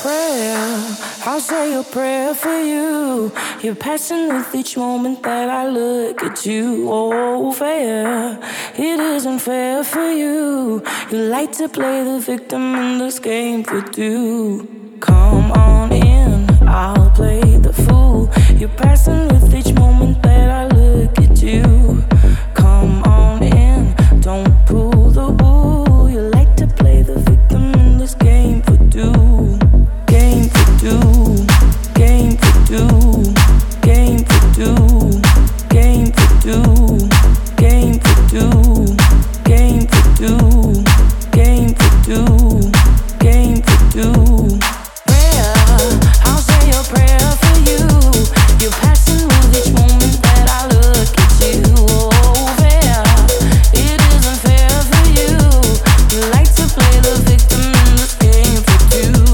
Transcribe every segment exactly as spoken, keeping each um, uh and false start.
prayer. I'll say a prayer for you. You're passing with each moment that I look at you. Oh, fair. It isn't fair for you. You like to play the victim in this game for two. Come on in, I'll play the fool. You're passing with each moment that I look at you. Come on in, don't pull the wool. You like to play the victim in this game for two. Game for two, game for two, game for two, game for two, game for two, game for two, game for two, game for two. Prayer, I'll say a prayer for you. You're passing with each moment that I look at you. Oh, fair, it isn't fair for you. You like to play the victim in this game for two.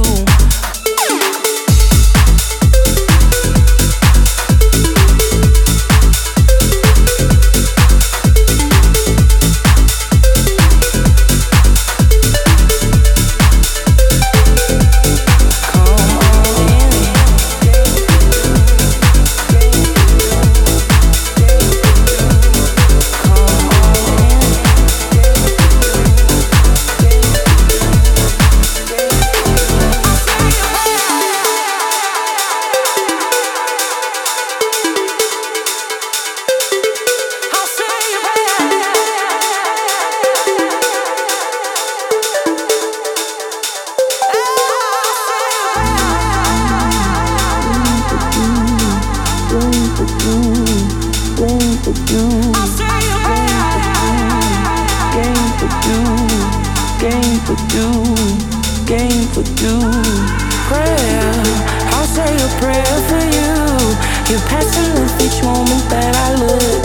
You're passing with each moment that I look